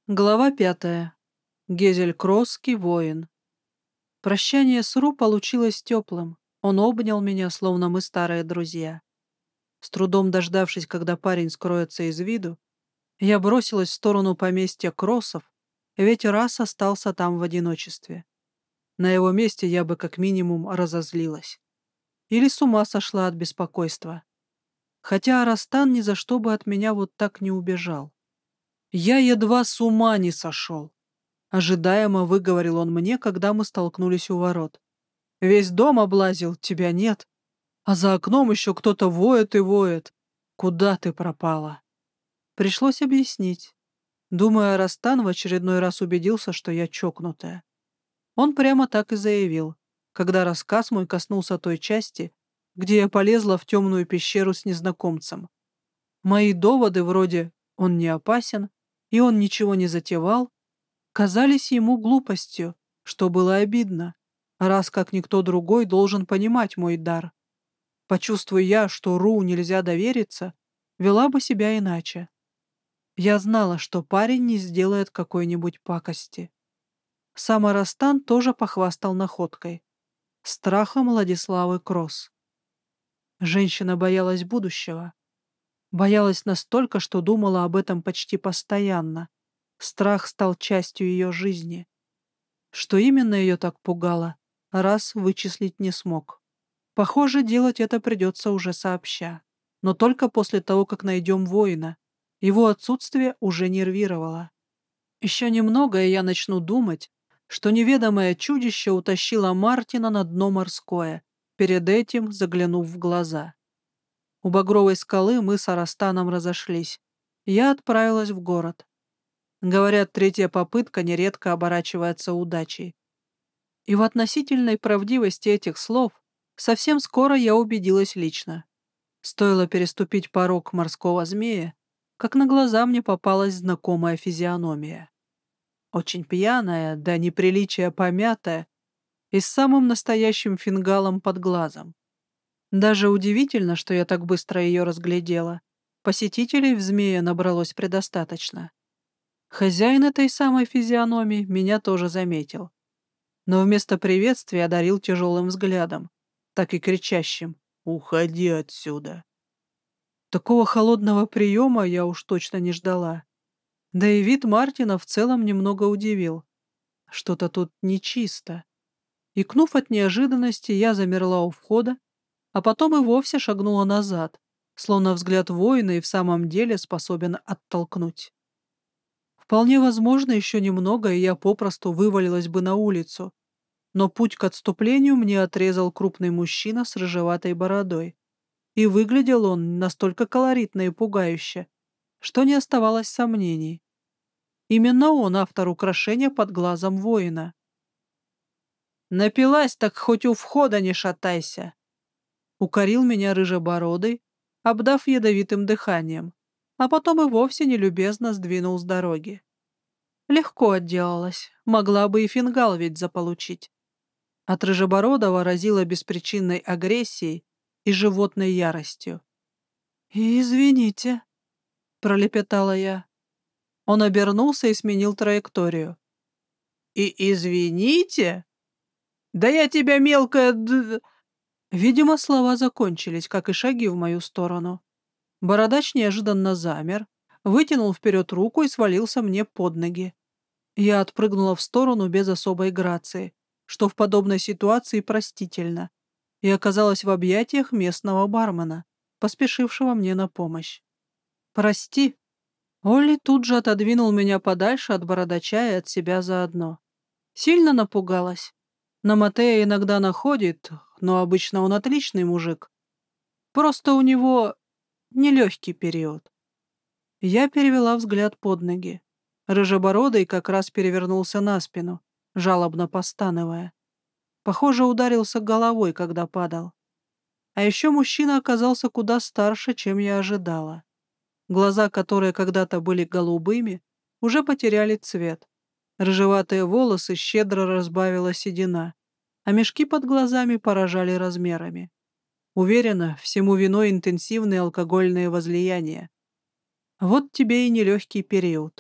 Глава 5. Гезель-Кросский воин. Прощание с Ру получилось теплым. Он обнял меня, словно мы старые друзья. С трудом дождавшись, когда парень скроется из виду, я бросилась в сторону поместья Кроссов, ведь раз остался там в одиночестве. На его месте я бы как минимум разозлилась. Или с ума сошла от беспокойства. Хотя Арастан ни за что бы от меня вот так не убежал. Я едва с ума не сошел. Ожидаемо выговорил он мне, когда мы столкнулись у ворот. «Весь дом облазил, тебя нет. А за окном еще кто-то воет и воет. Куда ты пропала?» Пришлось объяснить. Думаю, Арастан в очередной раз убедился, что я чокнутая. Он прямо так и заявил, когда рассказ мой коснулся той части, где я полезла в темную пещеру с незнакомцем. Мои доводы вроде «он не опасен» и «он ничего не затевал» казались ему глупостью, что было обидно, раз как никто другой должен понимать мой дар. Почувствуя я, что Ру нельзя довериться, вела бы себя иначе. Я знала, что парень не сделает какой-нибудь пакости. Сам Арастан тоже похвастал находкой. Страхом Владиславы Кросс. Женщина боялась будущего. Боялась настолько, что думала об этом почти постоянно. Страх стал частью ее жизни. Что именно ее так пугало, раз вычислить не смог. Похоже, делать это придется уже сообща. Но только после того, как найдем воина. Его отсутствие уже нервировало. Еще немного, и я начну думать, что неведомое чудище утащило Мартина на дно морское, перед этим заглянув в глаза. У Багровой скалы мы с Арастаном разошлись. Я отправилась в город. Говорят, третья попытка нередко оборачивается удачей. И в относительной правдивости этих слов совсем скоро я убедилась лично. Стоило переступить порог морского змея, как на глаза мне попалась знакомая физиономия. Очень пьяная, до неприличия помятая и с самым настоящим фингалом под глазом. Даже удивительно, что я так быстро ее разглядела. Посетителей в змея набралось предостаточно. Хозяин этой самой физиономии меня тоже заметил. Но вместо приветствия одарил тяжелым взглядом, так и кричащим «Уходи отсюда!». Такого холодного приема я уж точно не ждала. Да и вид Мартина в целом немного удивил. Что-то тут нечисто. Икнув от неожиданности, я замерла у входа, а потом и вовсе шагнула назад, словно взгляд воина и в самом деле способен оттолкнуть. Вполне возможно, еще немного, и я попросту вывалилась бы на улицу, но путь к отступлению мне отрезал крупный мужчина с рыжеватой бородой. И выглядел он настолько колоритно и пугающе, что не оставалось сомнений. Именно он автор украшения под глазом воина. «Напилась, так хоть у входа не шатайся!» Укорил меня рыжебородый, обдав ядовитым дыханием, а потом и вовсе нелюбезно сдвинул с дороги. Легко отделалась, могла бы и фингал ведь заполучить. От рыжебородого разило беспричинной агрессией и животной яростью. «Извините», — пролепетала я. Он обернулся и сменил траекторию. «И извините? Да я тебя мелкая Видимо, слова закончились, как и шаги в мою сторону. Бородач неожиданно замер, вытянул вперед руку и свалился мне под ноги. Я отпрыгнула в сторону без особой грации, что в подобной ситуации простительно, и оказалась в объятиях местного бармена, поспешившего мне на помощь. «Прости». Олли тут же отодвинул меня подальше от бородача и от себя заодно. Сильно напугалась. На Матея иногда находит, но обычно он отличный мужик. Просто у него нелегкий период. Я перевела взгляд под ноги. Рыжебородый как раз перевернулся на спину, жалобно постановая. Похоже, ударился головой, когда падал. А еще мужчина оказался куда старше, чем я ожидала. Глаза, которые когда-то были голубыми, уже потеряли цвет. Рыжеватые волосы щедро разбавила седина, а мешки под глазами поражали размерами. Уверена, всему виной интенсивные алкогольные возлияния. Вот тебе и нелегкий период.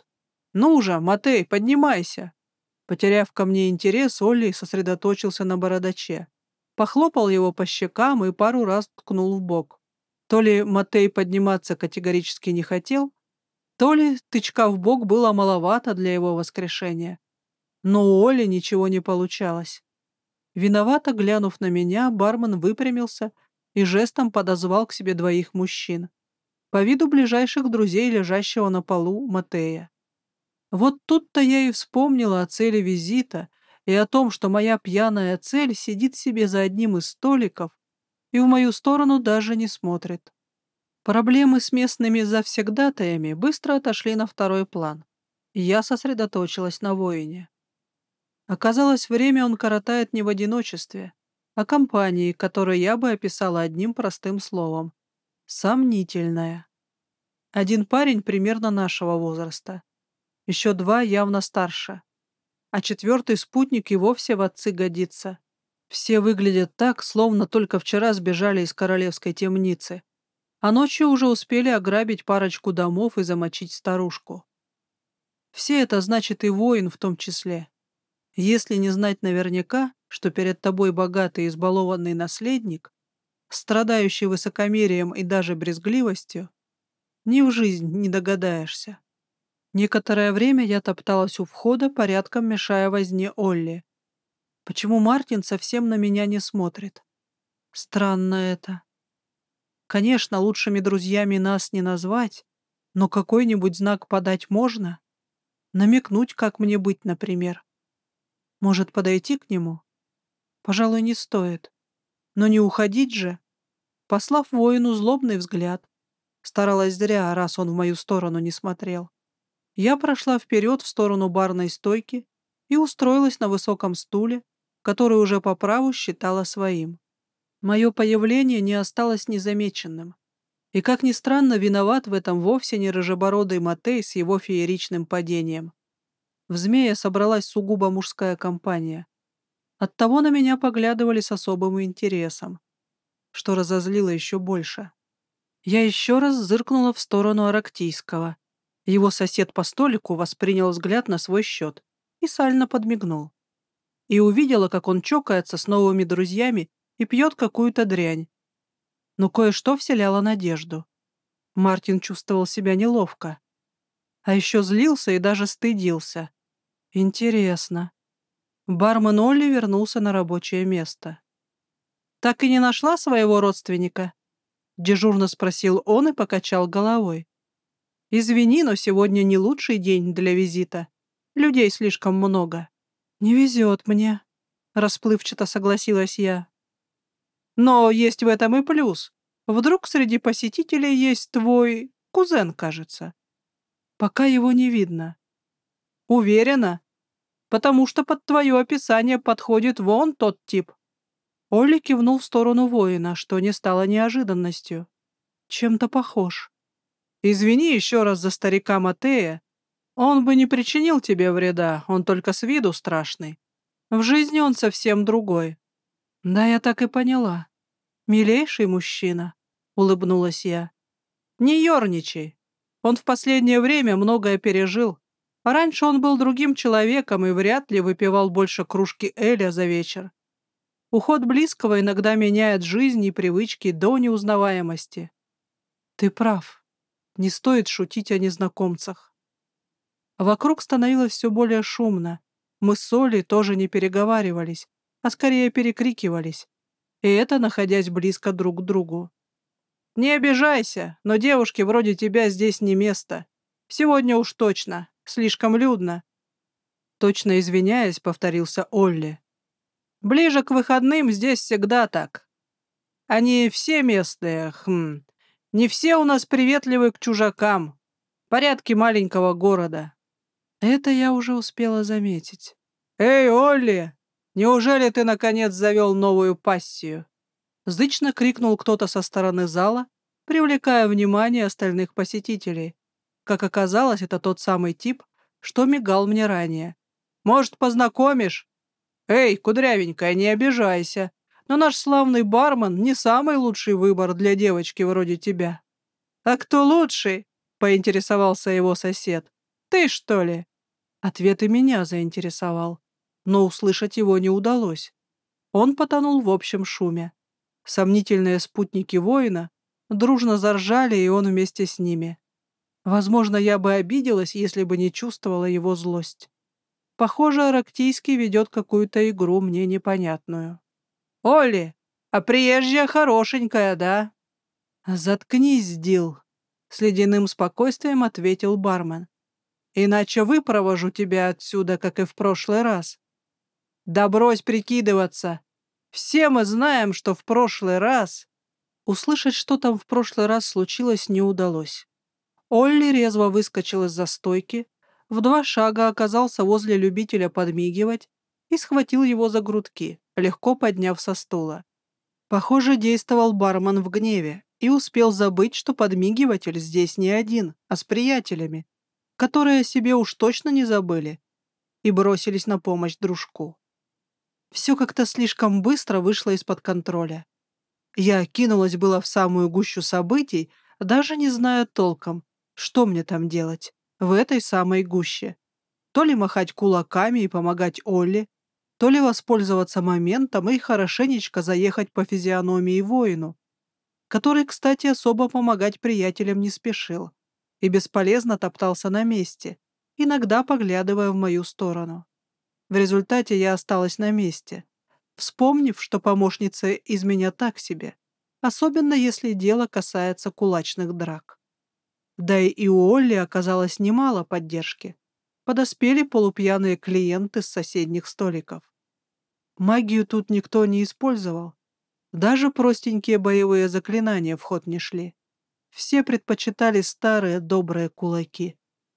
«Ну же, Матей, поднимайся!» Потеряв ко мне интерес, Олли сосредоточился на бородаче. Похлопал его по щекам и пару раз ткнул в бок. То ли Матей подниматься категорически не хотел, то ли тычка в бок было маловато для его воскрешения. Но у Оли ничего не получалось. Виновато глянув на меня, бармен выпрямился и жестом подозвал к себе двоих мужчин. По виду ближайших друзей, лежащего на полу Матея. Вот тут-то я и вспомнила о цели визита и о том, что моя пьяная цель сидит себе за одним из столиков и в мою сторону даже не смотрит. Проблемы с местными завсегдатаями быстро отошли на второй план, и я сосредоточилась на воине. Оказалось, время он коротает не в одиночестве, а компании, которую я бы описала одним простым словом — сомнительная. Один парень примерно нашего возраста, еще два явно старше, а четвертый спутник и вовсе в отцы годится. Все выглядят так, словно только вчера сбежали из королевской темницы, а ночью уже успели ограбить парочку домов и замочить старушку. Все это значит и воин в том числе. Если не знать наверняка, что перед тобой богатый избалованный наследник, страдающий высокомерием и даже брезгливостью, ни в жизнь не догадаешься. Некоторое время я топталась у входа, порядком мешая возне Олли. Почему Мартин совсем на меня не смотрит? Странно это. Конечно, лучшими друзьями нас не назвать, но какой-нибудь знак подать можно? Намекнуть, как мне быть, например. Может, подойти к нему? Пожалуй, не стоит. Но не уходить же. Послав воину злобный взгляд, старалась зря, раз он в мою сторону не смотрел. Я прошла вперед в сторону барной стойки и устроилась на высоком стуле, который уже по праву считала своим. Мое появление не осталось незамеченным. И, как ни странно, виноват в этом вовсе не рыжебородый Матей с его фееричным падением. В змея собралась сугубо мужская компания. Оттого на меня поглядывали с особым интересом, что разозлило еще больше. Я еще раз зыркнула в сторону Арактийского. Его сосед по столику воспринял взгляд на свой счет и сально подмигнул. И увидела, как он чокается с новыми друзьями и пьет какую-то дрянь. Но кое-что вселяло надежду. Мартин чувствовал себя неловко. А еще злился и даже стыдился. Интересно. Бармен Олли вернулся на рабочее место. «Так и не нашла своего родственника?» — дежурно спросил он и покачал головой. «Извини, но сегодня не лучший день для визита. Людей слишком много». «Не везет мне», — расплывчато согласилась я. «Но есть в этом и плюс. Вдруг среди посетителей есть твой кузен, кажется?» «Пока его не видно». «Уверена? Потому что под твое описание подходит вон тот тип». Олли кивнул в сторону воина, что не стало неожиданностью. «Чем-то похож». «Извини еще раз за старика Матея. Он бы не причинил тебе вреда, он только с виду страшный. В жизни он совсем другой». «Да, я так и поняла. Милейший мужчина», — улыбнулась я. «Не ерничай. Он в последнее время многое пережил. Раньше он был другим человеком и вряд ли выпивал больше кружки эля за вечер. Уход близкого иногда меняет жизнь и привычки до неузнаваемости». «Ты прав. Не стоит шутить о незнакомцах». Вокруг становилось все более шумно. Мы с Олей тоже не переговаривались, а скорее перекрикивались. И это находясь близко друг к другу. «Не обижайся, но девушке вроде тебя здесь не место. Сегодня уж точно. Слишком людно». Точно извиняясь, повторился Олли. «Ближе к выходным здесь всегда так. Они все местные, Не все у нас приветливы к чужакам. Порядки маленького города». Это я уже успела заметить. «Эй, Олли, неужели ты, наконец, завел новую пассию?» Зычно крикнул кто-то со стороны зала, привлекая внимание остальных посетителей. Как оказалось, это тот самый тип, что мигал мне ранее. «Может, познакомишь?» «Эй, кудрявенькая, не обижайся, но наш славный бармен не самый лучший выбор для девочки вроде тебя». «А кто лучший?» — поинтересовался его сосед. «Ты, что ли?» Ответ и меня заинтересовал, но услышать его не удалось. Он потонул в общем шуме. Сомнительные спутники воина дружно заржали, и он вместе с ними. Возможно, я бы обиделась, если бы не чувствовала его злость. Похоже, Арактийский ведет какую-то игру мне непонятную. «Олли, а приезжая хорошенькая, да?» «Заткнись, Дил», — с ледяным спокойствием ответил бармен. «Иначе выпровожу тебя отсюда, как и в прошлый раз». «Да брось прикидываться! Все мы знаем, что в прошлый раз...» Услышать, что там в прошлый раз случилось, не удалось. Олли резво выскочил из-за стойки, в 2 шага оказался возле любителя подмигивать и схватил его за грудки, легко подняв со стула. Похоже, действовал бармен в гневе и успел забыть, что подмигиватель здесь не один, а с приятелями, которые о себе уж точно не забыли и бросились на помощь дружку. Все как-то слишком быстро вышло из-под контроля. Я кинулась было в самую гущу событий, даже не зная толком, что мне там делать, в этой самой гуще. То ли махать кулаками и помогать Олли, то ли воспользоваться моментом и хорошенечко заехать по физиономии воину, который, кстати, особо помогать приятелям не спешил и бесполезно топтался на месте, иногда поглядывая в мою сторону. В результате я осталась на месте, вспомнив, что помощница из меня так себе, особенно если дело касается кулачных драк. Да и у Олли оказалось немало поддержки. Подоспели полупьяные клиенты с соседних столиков. Магию тут никто не использовал. Даже простенькие боевые заклинания в ход не шли. Все предпочитали старые добрые кулаки.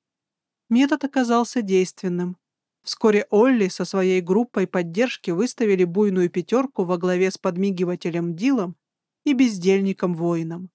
Метод оказался действенным. Вскоре Олли со своей группой поддержки выставили буйную пятерку во главе с подмигивателем Дилом и бездельником-воином.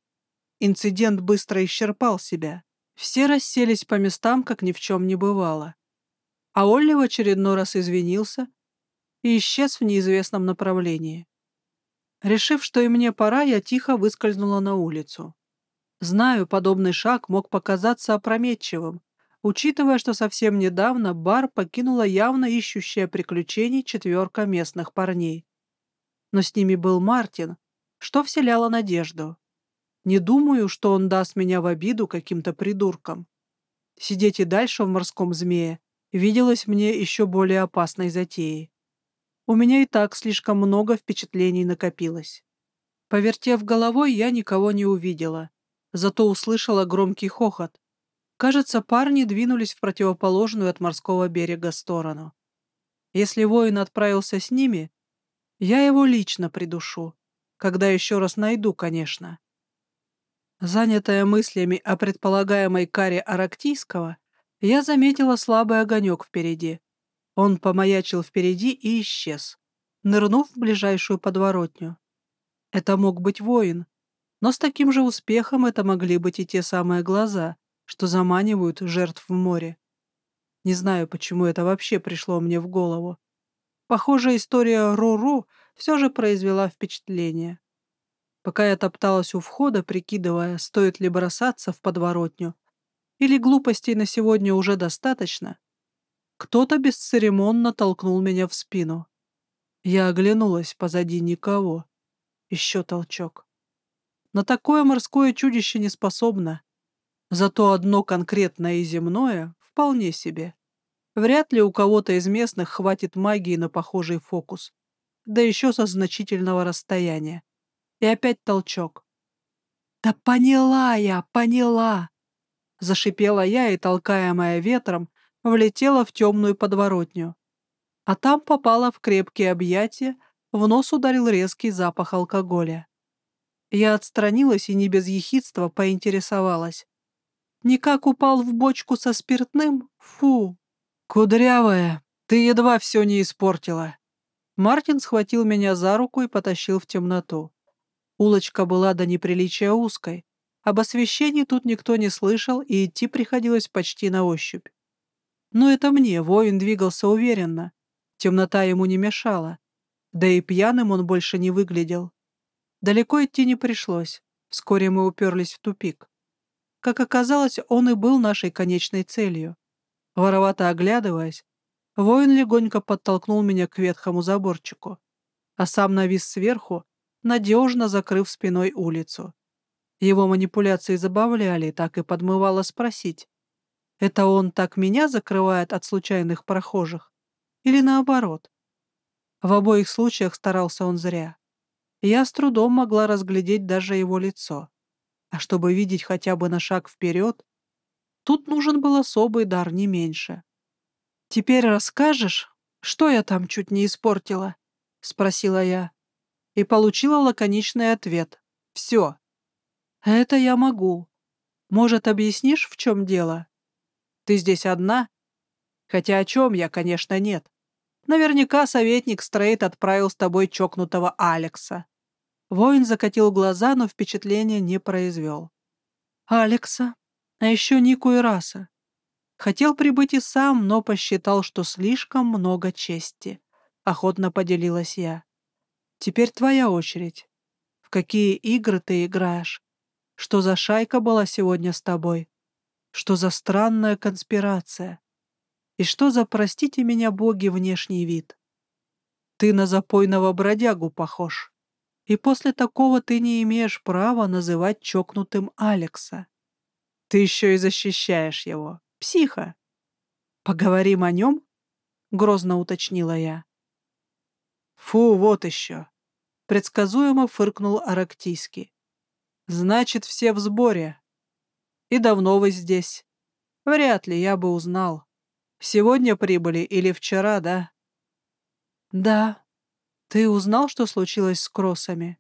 Инцидент быстро исчерпал себя. Все расселись по местам, как ни в чем не бывало. А Олли в очередной раз извинился и исчез в неизвестном направлении. Решив, что и мне пора, я тихо выскользнула на улицу. Знаю, подобный шаг мог показаться опрометчивым, учитывая, что совсем недавно бар покинула явно ищущая приключений 4 местных парней. Но с ними был Мартин, что вселяло надежду. Не думаю, что он даст меня в обиду каким-то придуркам. Сидеть и дальше в морском змее виделось мне еще более опасной затеей. У меня и так слишком много впечатлений накопилось. Повертев головой, я никого не увидела, зато услышала громкий хохот. Кажется, парни двинулись в противоположную от морского берега сторону. Если воин отправился с ними, я его лично придушу, когда еще раз найду, конечно. Занятая мыслями о предполагаемой каре Арактийского, я заметила слабый огонек впереди. Он помаячил впереди и исчез, нырнув в ближайшую подворотню. Это мог быть воин, но с таким же успехом это могли быть и те самые глаза, что заманивают жертв в море. Не знаю, почему это вообще пришло мне в голову. Похоже, история Руру все же произвела впечатление. Пока я топталась у входа, прикидывая, стоит ли бросаться в подворотню, или глупостей на сегодня уже достаточно, кто-то бесцеремонно толкнул меня в спину. Я оглянулась, позади никого. Еще толчок. На такое морское чудище не способно. Зато одно конкретное и земное вполне себе. Вряд ли у кого-то из местных хватит магии на похожий фокус. Да еще со значительного расстояния. И опять толчок. «Да поняла я, поняла!» Зашипела я и, толкаемая ветром, влетела в темную подворотню. А там попала в крепкие объятия, в нос ударил резкий запах алкоголя. Я отстранилась и не без ехидства поинтересовалась. «Никак упал в бочку со спиртным? Фу!» «Кудрявая, ты едва все не испортила!» Мартин схватил меня за руку и потащил в темноту. Улочка была до неприличия узкой. Об освещении тут никто не слышал, и идти приходилось почти на ощупь. Но это мне, воин двигался уверенно. Темнота ему не мешала. Да и пьяным он больше не выглядел. Далеко идти не пришлось. Вскоре мы уперлись в тупик. Как оказалось, он и был нашей конечной целью. Воровато оглядываясь, воин легонько подтолкнул меня к ветхому заборчику, а сам навис сверху, надежно закрыв спиной улицу. Его манипуляции забавляли, так и подмывало спросить, это он так меня закрывает от случайных прохожих? Или наоборот? В обоих случаях старался он зря. Я с трудом могла разглядеть даже его лицо. А чтобы видеть хотя бы на шаг вперед, тут нужен был особый дар, не меньше. «Теперь расскажешь, что я там чуть не испортила?» — спросила я. И получила лаконичный ответ. «Все. Это я могу. Может, объяснишь, в чем дело? Ты здесь одна? Хотя о чем я, конечно, нет. Наверняка советник Стрейт отправил с тобой чокнутого Алекса». Воин закатил глаза, но впечатления не произвел. «Алекса? А еще Нику и Раса. Хотел прибыть и сам, но посчитал, что слишком много чести. Охотно поделилась я. Теперь твоя очередь. В какие игры ты играешь? Что за шайка была сегодня с тобой? Что за странная конспирация? И что за, простите меня, боги, внешний вид? Ты на запойного бродягу похож. И после такого ты не имеешь права называть чокнутым Алекса. Ты еще и защищаешь его. Психа. Поговорим о нем? Грозно уточнила я. Фу, вот еще. Предсказуемо фыркнул Арактийский. Значит, все в сборе. И давно вы здесь? Вряд ли я бы узнал. Сегодня прибыли или вчера, да? Да. Ты узнал, что случилось с Кроссами?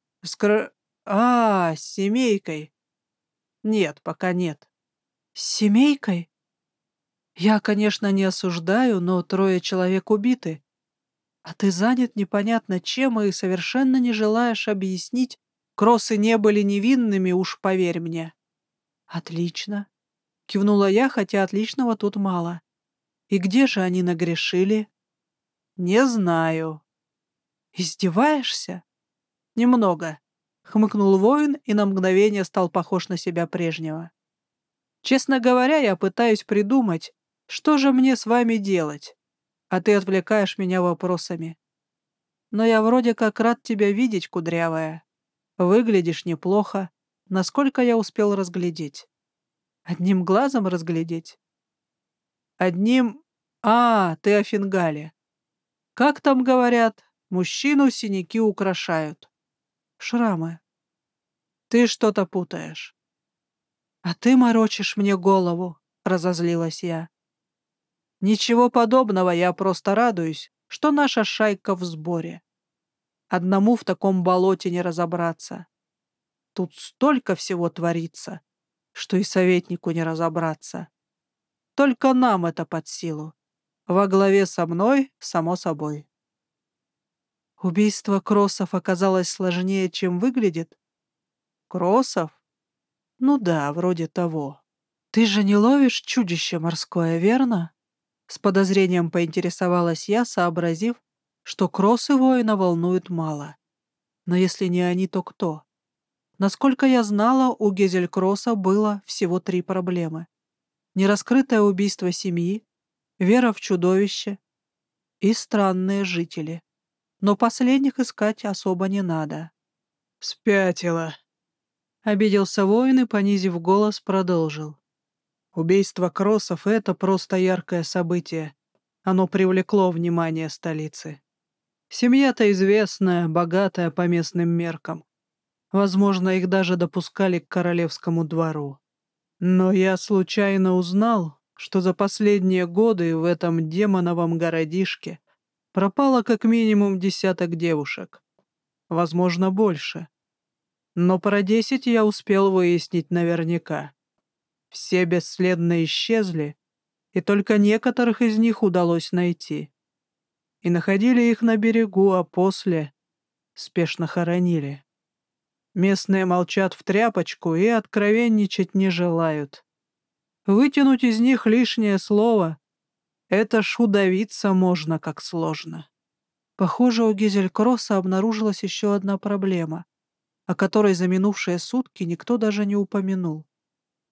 с семейкой. Нет, пока нет. С семейкой? Я, конечно, не осуждаю, но 3 человек убиты. А ты занят непонятно чем и совершенно не желаешь объяснить. Кроссы не были невинными, уж поверь мне. Отлично. Кивнула я, хотя отличного тут мало. И где же они нагрешили? Не знаю. Издеваешься? Немного. Хмыкнул воин и на мгновение стал похож на себя прежнего. Честно говоря, я пытаюсь придумать, что же мне с вами делать, а ты отвлекаешь меня вопросами. Но я вроде как рад тебя видеть, кудрявая. Выглядишь неплохо, насколько я успел разглядеть. Одним глазом разглядеть? Одним... ты о фингале. Как там говорят, мужчину синяки украшают. Шрамы. Ты что-то путаешь. А ты морочишь мне голову, разозлилась я. Ничего подобного, я просто радуюсь, что наша шайка в сборе. Одному в таком болоте не разобраться. Тут столько всего творится, что и советнику не разобраться. Только нам это под силу. Во главе со мной, само собой. Убийство Кроссов оказалось сложнее, чем выглядит? Кроссов? Ну да, вроде того. Ты же не ловишь чудище морское, верно? С подозрением поинтересовалась я, сообразив, что кроссы воина волнуют мало. Но если не они, то кто? Насколько я знала, у Гезелькросса было всего 3 проблемы. Нераскрытое убийство семьи, вера в чудовище и странные жители. Но последних искать особо не надо. «Спятила», — обиделся воин и, понизив голос, продолжил. «Убийство Кроссов — это просто яркое событие. Оно привлекло внимание столицы. Семья-то известная, богатая по местным меркам. Возможно, их даже допускали к королевскому двору. Но я случайно узнал, что за последние годы в этом демоновом городишке пропало как минимум 10 девушек. Возможно, больше. Но про 10 я успел выяснить наверняка. Все бесследно исчезли, и только некоторых из них удалось найти. И находили их на берегу, а после спешно хоронили. Местные молчат в тряпочку и откровенничать не желают. Вытянуть из них лишнее слово — это ж удавиться можно, как сложно. Похоже, у Гизелькросса обнаружилась еще одна проблема, о которой за минувшие сутки никто даже не упомянул.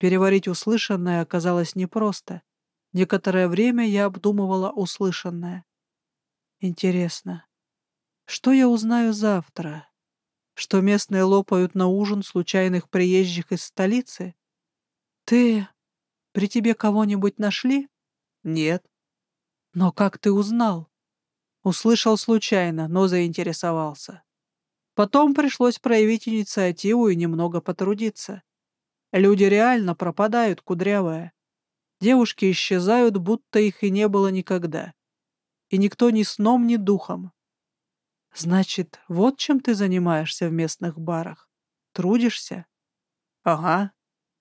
Переварить услышанное оказалось непросто. Некоторое время я обдумывала услышанное. Интересно, что я узнаю завтра? Что местные лопают на ужин случайных приезжих из столицы? Ты... При тебе кого-нибудь нашли? Нет. Но как ты узнал? Услышал случайно, но заинтересовался. Потом пришлось проявить инициативу и немного потрудиться. Люди реально пропадают, кудрявая. Девушки исчезают, будто их и не было никогда. И никто ни сном, ни духом. Значит, вот чем ты занимаешься в местных барах? Трудишься? Ага.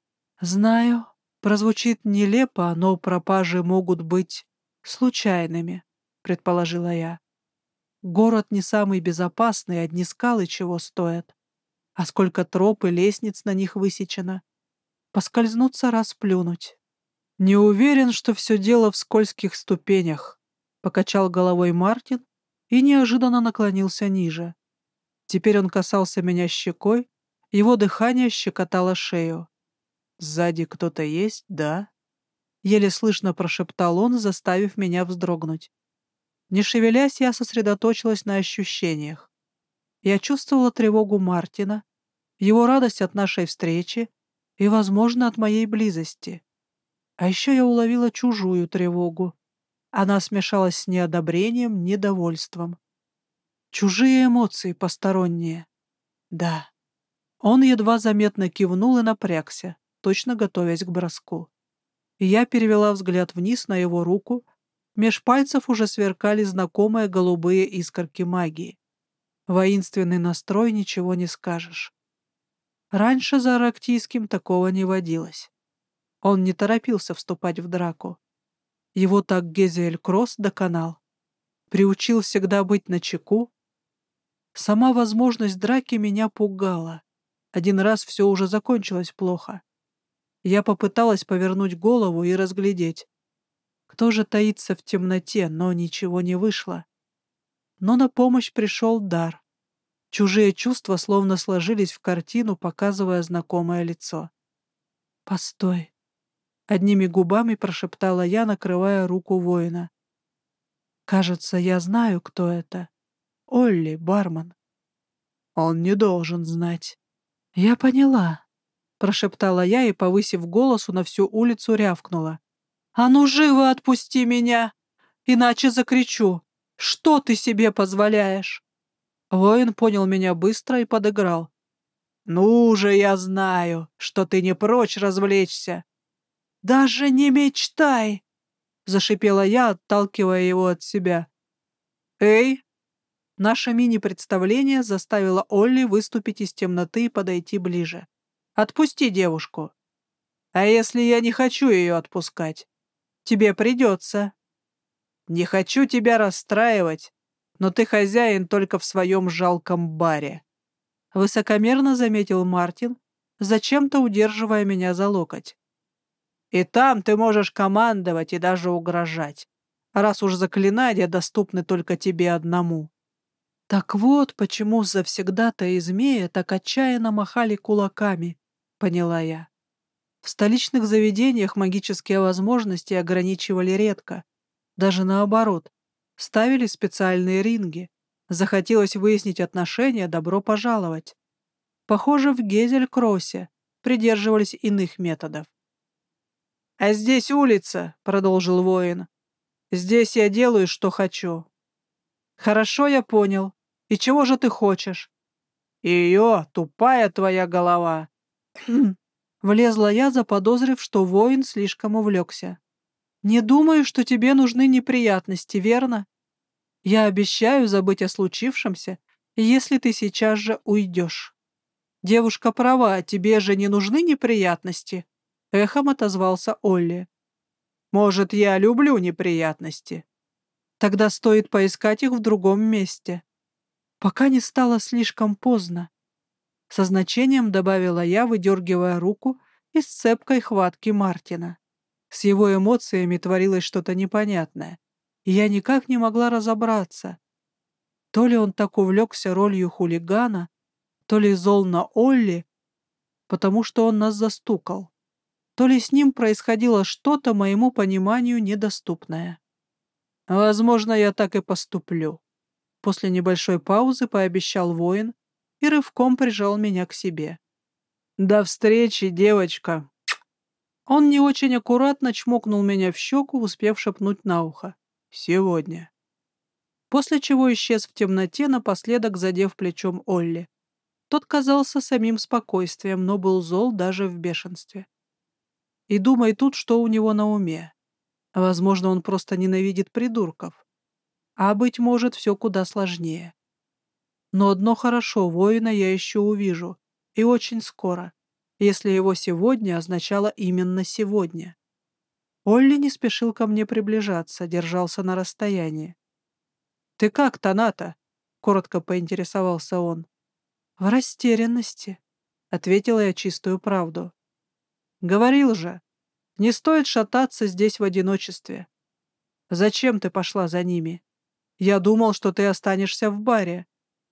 Знаю. Прозвучит нелепо, но пропажи могут быть случайными, предположила я. Город не самый безопасный, одни скалы чего стоят. А сколько троп и лестниц на них высечено. Поскользнуться, раз плюнуть. Не уверен, что все дело в скользких ступенях, покачал головой Мартин и неожиданно наклонился ниже. Теперь он касался меня щекой, его дыхание щекотало шею. «Сзади кто-то есть, да?» Еле слышно прошептал он, заставив меня вздрогнуть. Не шевелясь, я сосредоточилась на ощущениях. Я чувствовала тревогу Мартина, его радость от нашей встречи и, возможно, от моей близости. А еще я уловила чужую тревогу. Она смешалась с неодобрением, недовольством. Чужие эмоции посторонние. Да. Он едва заметно кивнул и напрягся, точно готовясь к броску. И я перевела взгляд вниз на его руку. Меж пальцев уже сверкали знакомые голубые искорки магии. Воинственный настрой, ничего не скажешь. Раньше за Арактийским такого не водилось. Он не торопился вступать в драку. Его так Гезиэль Кросс доконал. Приучил всегда быть начеку. Сама возможность драки меня пугала. Один раз все уже закончилось плохо. Я попыталась повернуть голову и разглядеть. Кто же таится в темноте, но ничего не вышло. Но на помощь пришел дар. Чужие чувства словно сложились в картину, показывая знакомое лицо. «Постой!» — одними губами прошептала я, накрывая руку воина. «Кажется, я знаю, кто это. Олли, бармен. Он не должен знать». «Я поняла», — прошептала я и, повысив голосу, на всю улицу рявкнула. «А ну живо отпусти меня, иначе закричу. Что ты себе позволяешь?» Воин понял меня быстро и подыграл. «Ну же, я знаю, что ты не прочь развлечься». «Даже не мечтай!» — зашипела я, отталкивая его от себя. «Эй!» Наше мини-представление заставило Олли выступить из темноты и подойти ближе. «Отпусти девушку. А если я не хочу ее отпускать? Тебе придется. Не хочу тебя расстраивать, но ты хозяин только в своем жалком баре», — высокомерно заметил Мартин, зачем-то удерживая меня за локоть. «И там ты можешь командовать и даже угрожать, раз уж заклинания доступны только тебе одному». Так вот, почему завсегда-то и змеи так отчаянно махали кулаками, поняла я. В столичных заведениях магические возможности ограничивали редко. Даже наоборот, ставили специальные ринги. Захотелось выяснить отношения, добро пожаловать. Похоже, в Гезель-Кроссе придерживались иных методов. «А здесь улица», — продолжил воин. «Здесь я делаю, что хочу». «Хорошо, я понял. И чего же ты хочешь?» «Ее, тупая твоя голова!» Влезла я, заподозрив, что воин слишком увлекся. «Не думаю, что тебе нужны неприятности, верно? Я обещаю забыть о случившемся, если ты сейчас же уйдешь». «Девушка права, тебе же не нужны неприятности?» — эхом отозвался Олли. «Может, я люблю неприятности?» «Тогда стоит поискать их в другом месте. Пока не стало слишком поздно». Со значением добавила я, выдергивая руку из цепкой хватки Мартина. С его эмоциями творилось что-то непонятное, и я никак не могла разобраться. То ли он так увлекся ролью хулигана, то ли зол на Олли, потому что он нас застукал, то ли с ним происходило что-то моему пониманию недоступное. Возможно, я так и поступлю. После небольшой паузы пообещал воин и рывком прижал меня к себе. До встречи, девочка. Он не очень аккуратно чмокнул меня в щеку, успев шепнуть на ухо. Сегодня. После чего исчез в темноте, напоследок задев плечом Олли. Тот казался самим спокойствием, но был зол даже в бешенстве. И думай тут, что у него на уме. Возможно, он просто ненавидит придурков. А, быть может, все куда сложнее. Но одно хорошо, воина я еще увижу. И очень скоро. Если его сегодня означало именно сегодня. Олли не спешил ко мне приближаться, держался на расстоянии. «Ты как, Таната?» — коротко поинтересовался он. «В растерянности», — ответила я чистую правду. «Говорил же, не стоит шататься здесь в одиночестве. Зачем ты пошла за ними? Я думал, что ты останешься в баре».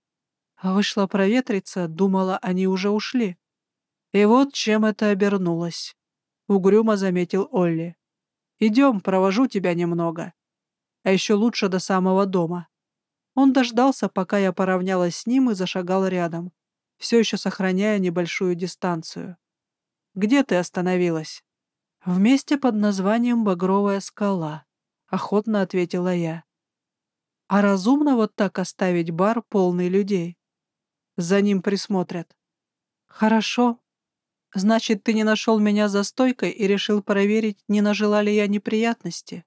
Вышла проветриться, думала, они уже ушли. И вот чем это обернулось. Угрюмо заметил Олли. «Идем, провожу тебя немного. А еще лучше до самого дома». Он дождался, пока я поравнялась с ним и зашагал рядом, все еще сохраняя небольшую дистанцию. «Где ты остановилась?» «В месте под названием Багровая скала», — охотно ответила я. «А разумно вот так оставить бар, полный людей? За ним присмотрят». «Хорошо. Значит, ты не нашел меня за стойкой и решил проверить, не нажила ли я неприятности?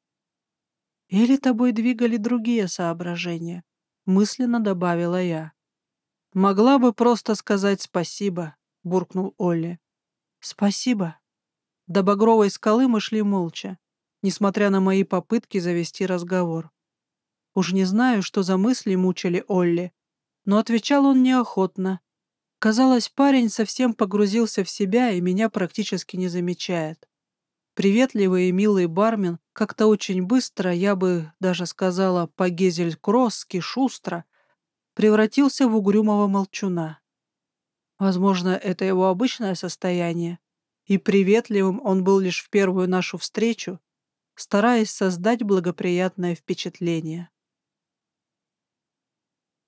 Или тобой двигали другие соображения?» — мысленно добавила я. «Могла бы просто сказать спасибо», — буркнул Олли. «Спасибо». До Багровой скалы мы шли молча, несмотря на мои попытки завести разговор. Уж не знаю, что за мысли мучили Олли, но отвечал он неохотно. Казалось, парень совсем погрузился в себя и меня практически не замечает. Приветливый и милый бармен как-то очень быстро, я бы даже сказала по-гезель-кросски шустро, превратился в угрюмого молчуна. Возможно, это его обычное состояние, и приветливым он был лишь в первую нашу встречу, стараясь создать благоприятное впечатление.